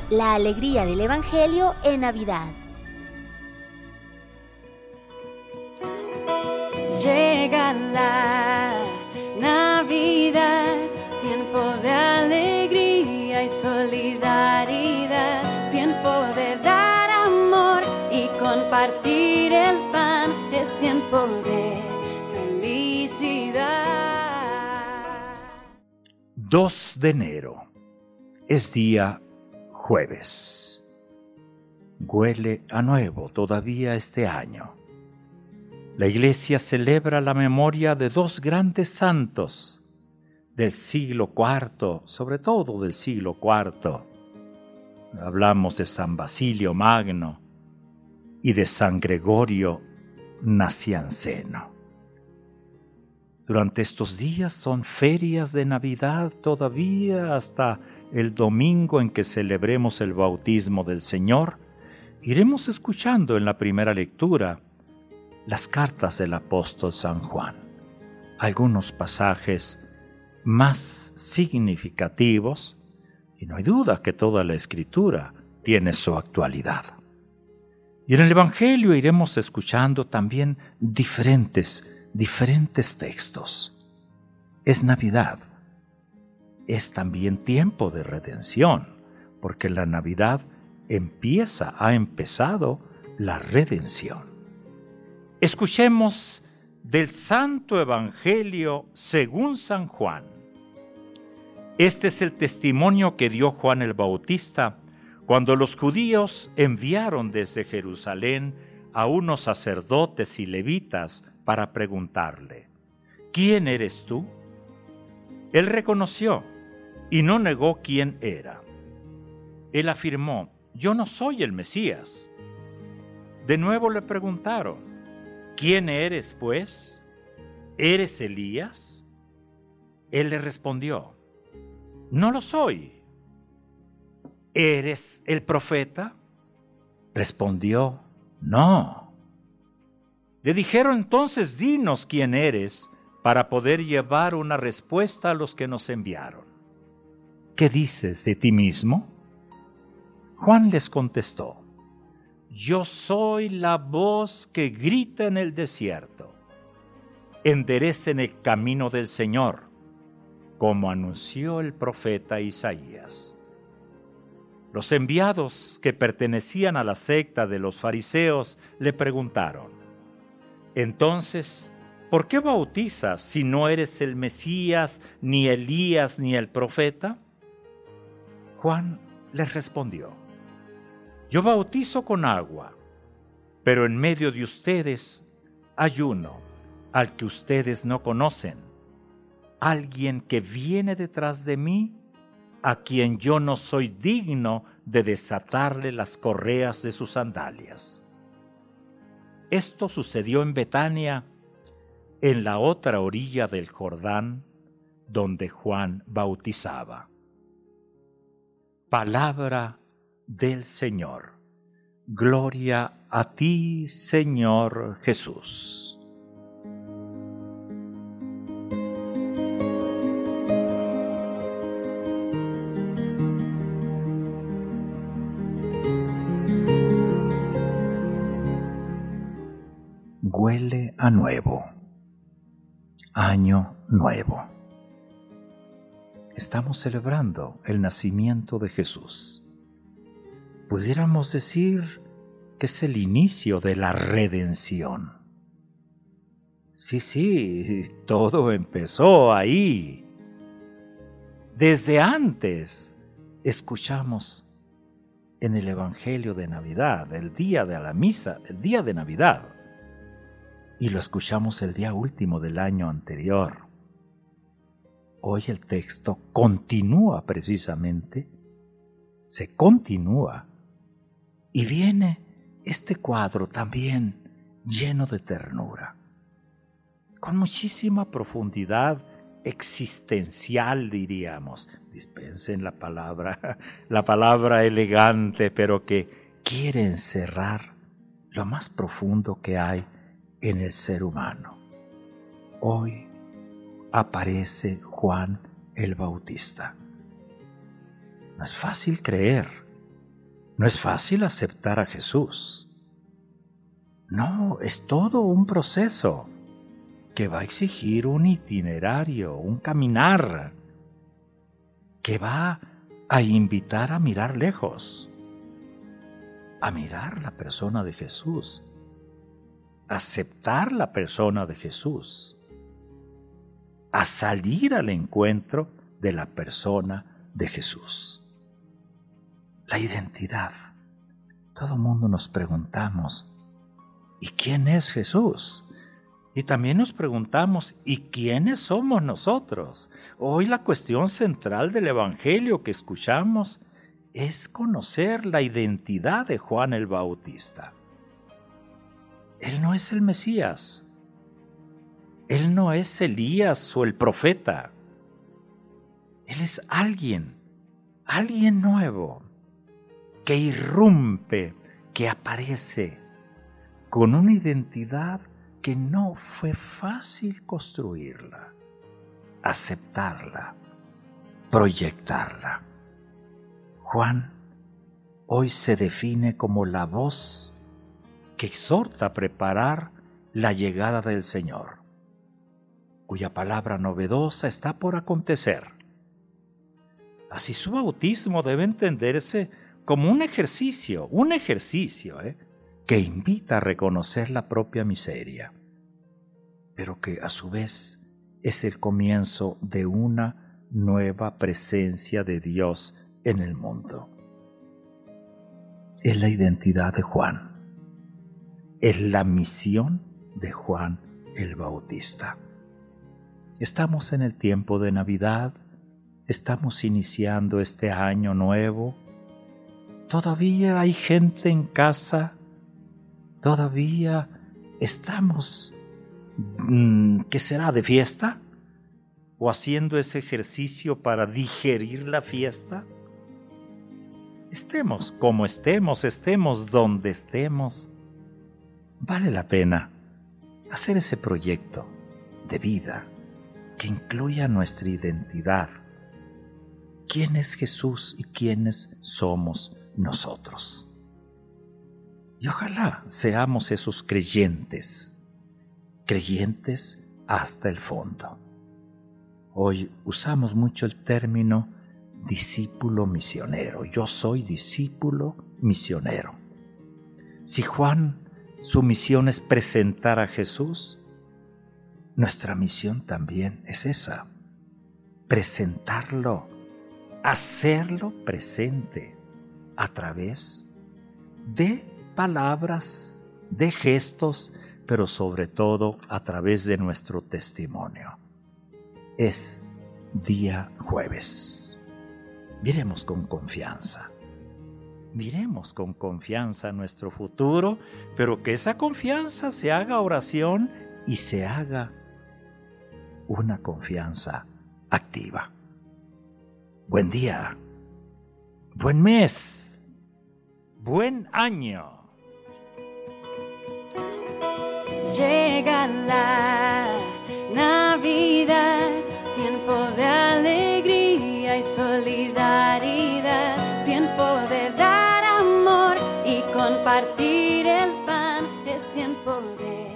La alegría del Evangelio en Navidad. Llega la Navidad, tiempo de alegría y solidaridad, tiempo de dar amor y compartir el pan, es tiempo de felicidad. 2 de enero es día jueves. Huele a nuevo todavía este año. La Iglesia celebra la memoria de 2 grandes santos del siglo IV, sobre todo del siglo IV. Hablamos de San Basilio Magno y de San Gregorio Nacianceno. Durante estos días son ferias de Navidad todavía hasta el domingo en que celebremos el bautismo del Señor. Iremos escuchando en la primera lectura las cartas del apóstol San Juan, algunos pasajes más significativos, y no hay duda que toda la Escritura tiene su actualidad. Y en el Evangelio iremos escuchando también diferentes textos. Es Navidad, es también tiempo de redención, porque la Navidad ha empezado la redención. Escuchemos del Santo Evangelio según San Juan. Este es el testimonio que dio Juan el Bautista cuando los judíos enviaron desde Jerusalén a unos sacerdotes y levitas para preguntarle: ¿quién eres tú? Él reconoció y no negó quién era. Él afirmó: yo no soy el Mesías. De nuevo le preguntaron: ¿quién eres, pues? ¿Eres Elías? Él le respondió: no lo soy. ¿Eres el profeta? Respondió: no. Le dijeron entonces: dinos quién eres, para poder llevar una respuesta a los que nos enviaron. ¿Qué dices de ti mismo? Juan les contestó: yo soy la voz que grita en el desierto. Enderecen el camino del Señor, como anunció el profeta Isaías. Los enviados que pertenecían a la secta de los fariseos le preguntaron: entonces, ¿por qué bautizas si no eres el Mesías, ni Elías, ni el profeta? Juan les respondió: yo bautizo con agua, pero en medio de ustedes hay uno al que ustedes no conocen, alguien que viene detrás de mí, a quien yo no soy digno de desatarle las correas de sus sandalias. Esto sucedió en Betania, en la otra orilla del Jordán, donde Juan bautizaba. Palabra del Señor. Gloria a ti, Señor Jesús. Huele a nuevo. Año nuevo. Estamos celebrando el nacimiento de Jesús. Pudiéramos decir que es el inicio de la redención. Sí, todo empezó ahí. Desde antes escuchamos en el Evangelio de Navidad, el día de la misa, el día de Navidad, y lo escuchamos el día último del año anterior. Hoy el texto continúa precisamente, se continúa, y viene este cuadro también lleno de ternura, con muchísima profundidad existencial, diríamos. Dispensen la palabra elegante, pero que quiere encerrar lo más profundo que hay en el ser humano. Hoy aparece Juan el Bautista. No es fácil creer No es fácil aceptar a Jesús. No, es todo un proceso que va a exigir un itinerario, un caminar, que va a invitar a mirar lejos, a mirar la persona de Jesús, aceptar la persona de Jesús, a salir al encuentro de la persona de Jesús. La identidad. Todo el mundo nos preguntamos, ¿y quién es Jesús? Y también nos preguntamos, ¿y quiénes somos nosotros? Hoy la cuestión central del Evangelio que escuchamos es conocer la identidad de Juan el Bautista. Él no es el Mesías. Él no es Elías o el profeta. Él es alguien nuevo, que irrumpe, que aparece con una identidad que no fue fácil construirla, aceptarla, proyectarla. Juan hoy se define como la voz que exhorta a preparar la llegada del Señor, cuya palabra novedosa está por acontecer. Así su bautismo debe entenderse como un ejercicio, que invita a reconocer la propia miseria, pero que a su vez es el comienzo de una nueva presencia de Dios en el mundo. Es la identidad de Juan, es la misión de Juan el Bautista. Estamos en el tiempo de Navidad, estamos iniciando este año nuevo. Todavía hay gente en casa, todavía estamos, ¿qué será? ¿De fiesta? ¿O haciendo ese ejercicio para digerir la fiesta? Estemos como estemos, estemos donde estemos. Vale la pena hacer ese proyecto de vida que incluya nuestra identidad. ¿Quién es Jesús y quiénes somos nosotros? Y ojalá seamos esos creyentes hasta el fondo. Hoy usamos mucho el término discípulo misionero. Yo soy discípulo misionero. Si Juan, su misión es presentar a Jesús, nuestra misión también es esa, presentarlo, hacerlo presente a través de palabras, de gestos, pero sobre todo a través de nuestro testimonio. Es día jueves. Miremos con confianza nuestro futuro, pero que esa confianza se haga oración y se haga una confianza activa. Buen día, buen mes, buen año. Llega la Navidad, tiempo de alegría y solidaridad, tiempo de dar amor y compartir el pan, es tiempo de